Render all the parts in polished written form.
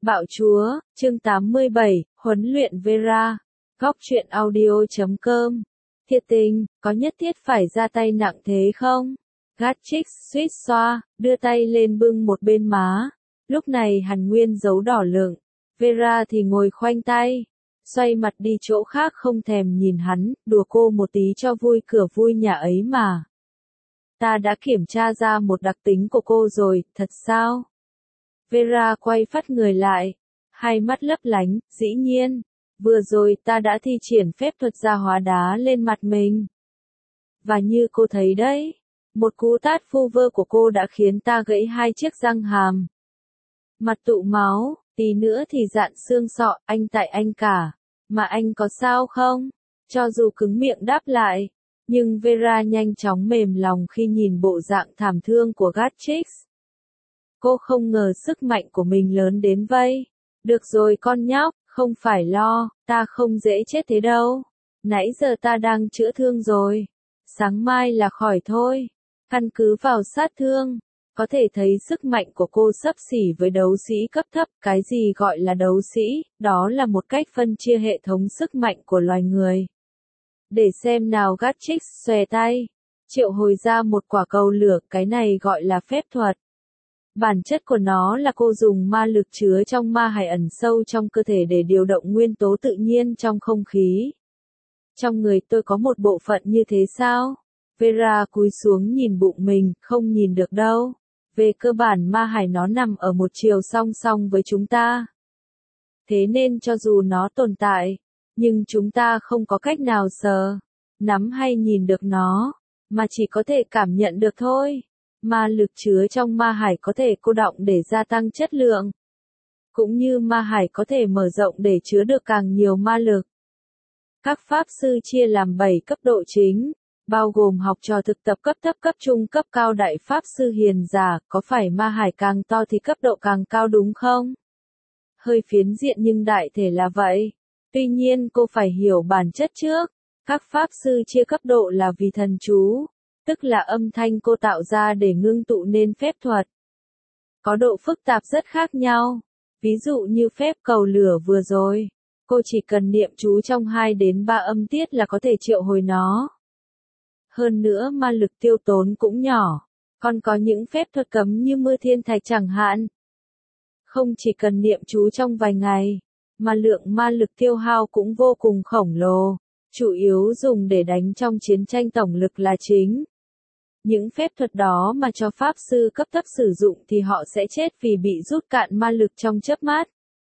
Bạo chúa, chương 87, huấn luyện Vera. Góc truyện audio.com. Thiệt tình, có nhất thiết phải ra tay nặng thế không? Gatchix suýt xoa, đưa tay lên bưng một bên má. Lúc này Hàn Nguyên giấu đỏ lựng. Vera thì ngồi khoanh tay, xoay mặt đi chỗ khác không thèm nhìn hắn, đùa cô một tí cho vui cửa vui nhà ấy mà. Ta đã kiểm tra ra một đặc tính của cô rồi, thật sao? Vera quay phát người lại, hai mắt lấp lánh, dĩ nhiên, vừa rồi ta đã thi triển phép thuật gia hóa đá lên mặt mình. Và như cô thấy đấy, một cú tát vu vơ của cô đã khiến ta gãy hai chiếc răng hàm. Mặt tụ máu, tí nữa thì rạn xương sọ, anh tại anh cả, mà anh có sao không? Cho dù cứng miệng đáp lại, nhưng Vera nhanh chóng mềm lòng khi nhìn bộ dạng thảm thương của Gatchix. Cô không ngờ sức mạnh của mình lớn đến vậy. Được rồi con nhóc, không phải lo, ta không dễ chết thế đâu. Nãy giờ ta đang chữa thương rồi. Sáng mai là khỏi thôi. Căn cứ vào sát thương, có thể thấy sức mạnh của cô xấp xỉ với đấu sĩ cấp thấp. Cái gì gọi là đấu sĩ, đó là một cách phân chia hệ thống sức mạnh của loài người. Để xem nào. Gatchix xòe tay, triệu hồi ra một quả cầu lửa, cái này gọi là phép thuật. Bản chất của nó là cô dùng ma lực chứa trong ma hải ẩn sâu trong cơ thể để điều động nguyên tố tự nhiên trong không khí. Trong người tôi có một bộ phận như thế sao? Vera cúi xuống nhìn bụng mình, không nhìn được đâu. Về cơ bản ma hải nó nằm ở một chiều song song với chúng ta. Thế nên cho dù nó tồn tại, nhưng chúng ta không có cách nào sờ, nắm hay nhìn được nó, mà chỉ có thể cảm nhận được thôi. Ma lực chứa trong ma hải có thể cô đọng để gia tăng chất lượng. Cũng như ma hải có thể mở rộng để chứa được càng nhiều ma lực. Các pháp sư chia làm 7 cấp độ chính, bao gồm học trò thực tập cấp thấp, cấp trung, cấp cao, đại pháp sư hiền giả. Có phải ma hải càng to thì cấp độ càng cao đúng không? Hơi phiến diện nhưng đại thể là vậy. Tuy nhiên cô phải hiểu bản chất trước. Các pháp sư chia cấp độ là vì thần chú, tức là âm thanh cô tạo ra để ngưng tụ nên phép thuật. Có độ phức tạp rất khác nhau. Ví dụ như phép cầu lửa vừa rồi, cô chỉ cần niệm chú trong 2 đến 3 âm tiết là có thể triệu hồi nó. Hơn nữa ma lực tiêu tốn cũng nhỏ. Còn có những phép thuật cấm như mưa thiên thạch chẳng hạn. Không chỉ cần niệm chú trong vài ngày, mà lượng ma lực tiêu hao cũng vô cùng khổng lồ, chủ yếu dùng để đánh trong chiến tranh tổng lực là chính. Những phép thuật đó mà cho pháp sư cấp thấp sử dụng thì họ sẽ chết vì bị rút cạn ma lực trong chớp mắt.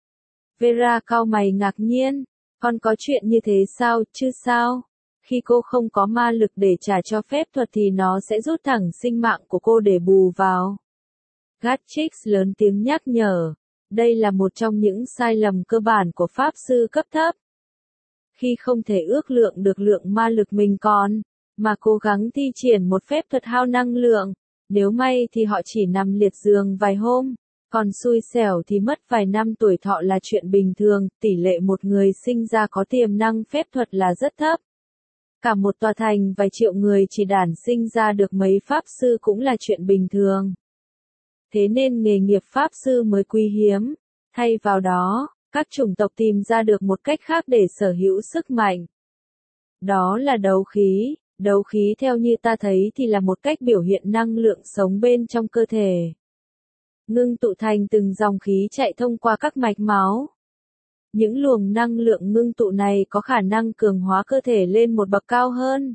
Vera cau mày ngạc nhiên, con có chuyện như thế sao, chứ sao? Khi cô không có ma lực để trả cho phép thuật thì nó sẽ rút thẳng sinh mạng của cô để bù vào. Gatchix lớn tiếng nhắc nhở, đây là một trong những sai lầm cơ bản của pháp sư cấp thấp. Khi không thể ước lượng được lượng ma lực mình còn, mà cố gắng thi triển một phép thuật hao năng lượng, nếu may thì họ chỉ nằm liệt giường vài hôm, còn xui xẻo thì mất vài năm tuổi thọ là chuyện bình thường. Tỷ lệ một người sinh ra có tiềm năng phép thuật là rất thấp. Cả một tòa thành vài triệu người chỉ đản sinh ra được mấy pháp sư cũng là chuyện bình thường. Thế nên nghề nghiệp pháp sư mới quý hiếm. Thay vào đó, các chủng tộc tìm ra được một cách khác để sở hữu sức mạnh. Đó là đấu khí. Đấu khí theo như ta thấy thì là một cách biểu hiện năng lượng sống bên trong cơ thể. Ngưng tụ thành từng dòng khí chạy thông qua các mạch máu. Những luồng năng lượng ngưng tụ này có khả năng cường hóa cơ thể lên một bậc cao hơn.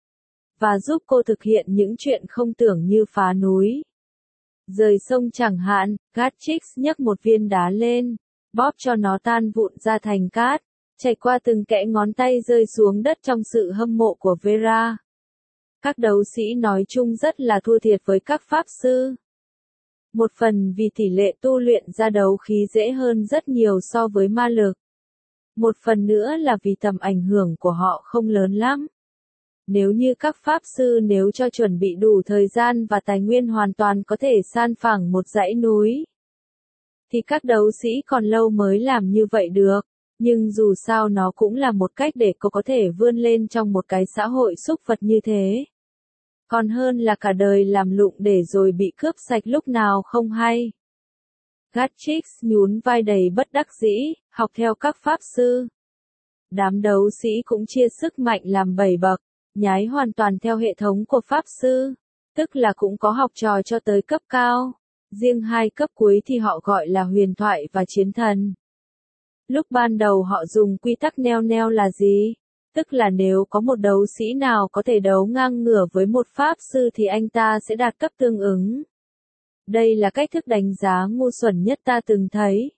Và giúp cô thực hiện những chuyện không tưởng như phá núi, rời sông chẳng hạn. Gatchix nhấc một viên đá lên, bóp cho nó tan vụn ra thành cát, chạy qua từng kẽ ngón tay rơi xuống đất trong sự hâm mộ của Vera. Các đấu sĩ nói chung rất là thua thiệt với các pháp sư. Một phần vì tỷ lệ tu luyện ra đấu khí dễ hơn rất nhiều so với ma lực. Một phần nữa là vì tầm ảnh hưởng của họ không lớn lắm. Nếu như các pháp sư nếu cho chuẩn bị đủ thời gian và tài nguyên hoàn toàn có thể san phẳng một dãy núi, thì các đấu sĩ còn lâu mới làm như vậy được. Nhưng dù sao nó cũng là một cách để cô có thể vươn lên trong một cái xã hội súc vật như thế. Còn hơn là cả đời làm lụng để rồi bị cướp sạch lúc nào không hay. Gatrix nhún vai đầy bất đắc dĩ, học theo các pháp sư. Đám đấu sĩ cũng chia sức mạnh làm 7 bậc, nhái hoàn toàn theo hệ thống của pháp sư, tức là cũng có học trò cho tới cấp cao. Riêng 2 cấp cuối thì họ gọi là huyền thoại và chiến thần. Lúc ban đầu họ dùng quy tắc neo neo là gì? Tức là nếu có một đấu sĩ nào có thể đấu ngang ngửa với một pháp sư thì anh ta sẽ đạt cấp tương ứng. Đây là cách thức đánh giá ngu xuẩn nhất ta từng thấy.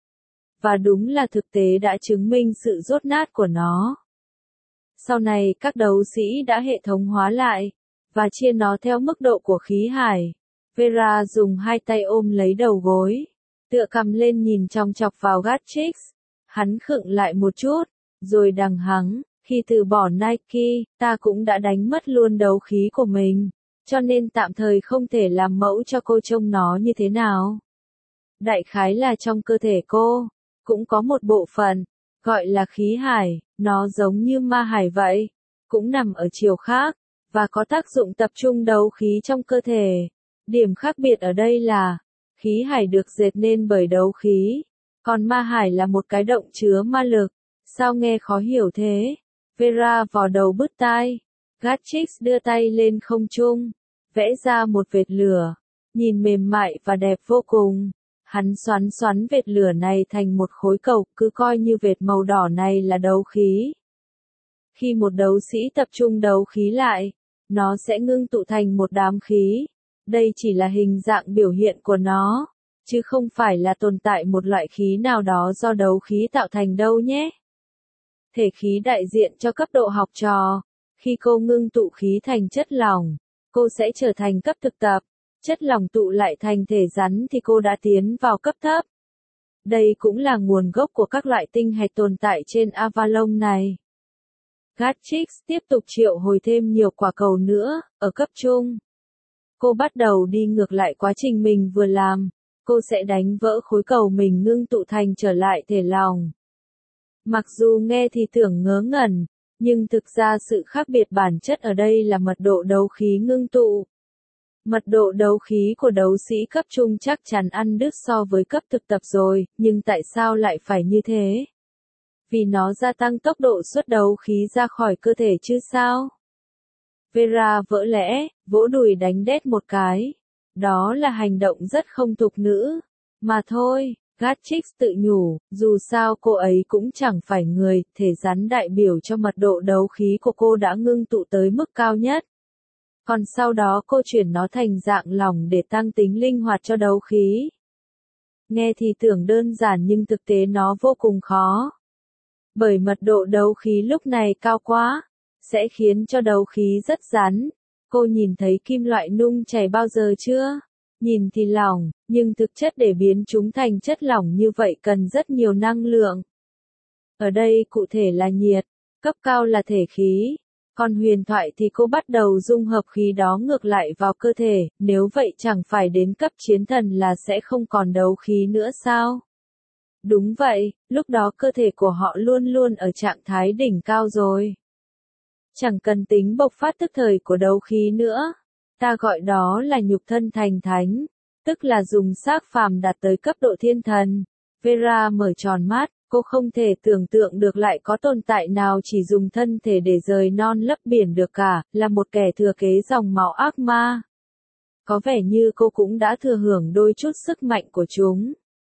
Và đúng là thực tế đã chứng minh sự dốt nát của nó. Sau này các đấu sĩ đã hệ thống hóa lại, và chia nó theo mức độ của khí hải. Vera dùng 2 tay ôm lấy đầu gối, tựa cằm lên nhìn chòng chọc vào Gatrix. Hắn khựng lại một chút, rồi đằng hắng, khi từ bỏ Nike, ta cũng đã đánh mất luôn đấu khí của mình, cho nên tạm thời không thể làm mẫu cho cô trông nó như thế nào. Đại khái là trong cơ thể cô, cũng có một bộ phận, gọi là khí hải, nó giống như ma hải vậy, cũng nằm ở chiều khác, và có tác dụng tập trung đấu khí trong cơ thể. Điểm khác biệt ở đây là, khí hải được dệt nên bởi đấu khí, còn ma hải là một cái động chứa ma lực. Sao nghe khó hiểu thế? Vera vò đầu bứt tai. Gatrix đưa tay lên không trung, vẽ ra một vệt lửa, nhìn mềm mại và đẹp vô cùng. Hắn xoắn xoắn vệt lửa này thành một khối cầu, cứ coi như vệt màu đỏ này là đấu khí. Khi một đấu sĩ tập trung đấu khí lại, nó sẽ ngưng tụ thành một đám khí. Đây chỉ là hình dạng biểu hiện của nó, chứ không phải là tồn tại một loại khí nào đó do đấu khí tạo thành đâu nhé. Thể khí đại diện cho cấp độ học trò. Khi cô ngưng tụ khí thành chất lỏng, cô sẽ trở thành cấp thực tập. Chất lỏng tụ lại thành thể rắn thì cô đã tiến vào cấp thấp. Đây cũng là nguồn gốc của các loại tinh hạch tồn tại trên Avalon này. Gatrix tiếp tục triệu hồi thêm nhiều quả cầu nữa, ở cấp trung. Cô bắt đầu đi ngược lại quá trình mình vừa làm, cô sẽ đánh vỡ khối cầu mình ngưng tụ thành trở lại thể lỏng. Mặc dù nghe thì tưởng ngớ ngẩn, nhưng thực ra sự khác biệt bản chất ở đây là mật độ đấu khí ngưng tụ. Mật độ đấu khí của đấu sĩ cấp trung chắc chắn ăn đứt so với cấp thực tập rồi, nhưng tại sao lại phải như thế? Vì nó gia tăng tốc độ xuất đấu khí ra khỏi cơ thể chứ sao? Vera vỡ lẽ, vỗ đùi đánh đét một cái. Đó là hành động rất không tục nữ. Mà thôi, Gatrix tự nhủ, dù sao cô ấy cũng chẳng phải người, thể rắn đại biểu cho mật độ đấu khí của cô đã ngưng tụ tới mức cao nhất. Còn sau đó cô chuyển nó thành dạng lỏng để tăng tính linh hoạt cho đấu khí. Nghe thì tưởng đơn giản nhưng thực tế nó vô cùng khó. Bởi mật độ đấu khí lúc này cao quá, sẽ khiến cho đấu khí rất rắn. Cô nhìn thấy kim loại nung chảy bao giờ chưa? Nhìn thì lỏng, nhưng thực chất để biến chúng thành chất lỏng như vậy cần rất nhiều năng lượng. Ở đây cụ thể là nhiệt, cấp cao là thể khí. Còn huyền thoại thì cô bắt đầu dung hợp khí đó ngược lại vào cơ thể, nếu vậy chẳng phải đến cấp chiến thần là sẽ không còn đấu khí nữa sao? Đúng vậy, lúc đó cơ thể của họ luôn luôn ở trạng thái đỉnh cao rồi. Chẳng cần tính bộc phát tức thời của đấu khí nữa. Ta gọi đó là nhục thân thành thánh, tức là dùng xác phàm đạt tới cấp độ thiên thần. Vera mở tròn mắt, cô không thể tưởng tượng được lại có tồn tại nào chỉ dùng thân thể để rời non lấp biển được cả, là một kẻ thừa kế dòng máu ác ma. Có vẻ như cô cũng đã thừa hưởng đôi chút sức mạnh của chúng.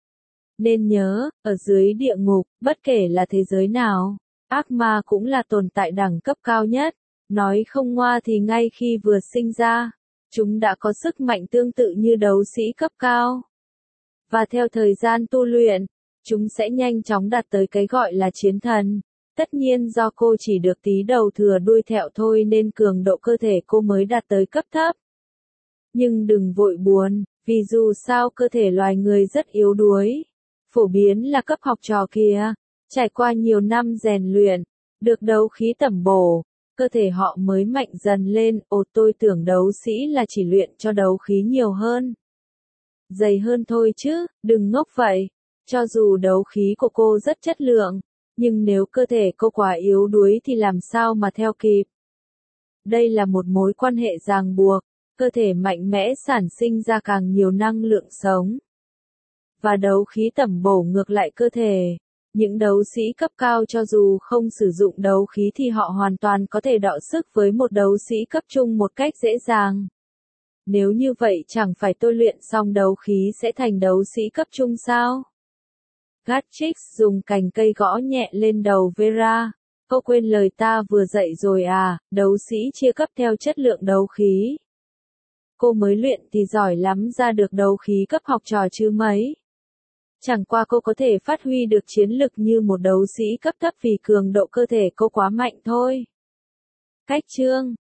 Nên nhớ, ở dưới địa ngục, bất kể là thế giới nào, ác ma cũng là tồn tại đẳng cấp cao nhất. Nói không ngoa thì ngay khi vừa sinh ra, chúng đã có sức mạnh tương tự như đấu sĩ cấp cao. Và theo thời gian tu luyện, chúng sẽ nhanh chóng đạt tới cái gọi là chiến thần. Tất nhiên do cô chỉ được tí đầu thừa đuôi thẹo thôi nên cường độ cơ thể cô mới đạt tới cấp thấp. Nhưng đừng vội buồn, vì dù sao cơ thể loài người rất yếu đuối. Phổ biến là cấp học trò kìa, trải qua nhiều năm rèn luyện, được đấu khí tẩm bổ, cơ thể họ mới mạnh dần lên. Ồ, tôi tưởng đấu sĩ là chỉ luyện cho đấu khí nhiều hơn, dày hơn thôi chứ, đừng ngốc vậy. Cho dù đấu khí của cô rất chất lượng, nhưng nếu cơ thể cô quá yếu đuối thì làm sao mà theo kịp. Đây là một mối quan hệ ràng buộc, cơ thể mạnh mẽ sản sinh ra càng nhiều năng lượng sống. và đấu khí tẩm bổ ngược lại cơ thể. Những đấu sĩ cấp cao cho dù không sử dụng đấu khí thì họ hoàn toàn có thể đọ sức với một đấu sĩ cấp trung một cách dễ dàng. Nếu như vậy chẳng phải tôi luyện xong đấu khí sẽ thành đấu sĩ cấp trung sao? Gatchix dùng cành cây gõ nhẹ lên đầu Vera. Cô quên lời ta vừa dạy rồi à, đấu sĩ chia cấp theo chất lượng đấu khí. Cô mới luyện thì giỏi lắm ra được đấu khí cấp học trò chứ mấy. Chẳng qua cô có thể phát huy được chiến lực như một đấu sĩ cấp thấp vì cường độ cơ thể cô quá mạnh thôi. Cách chương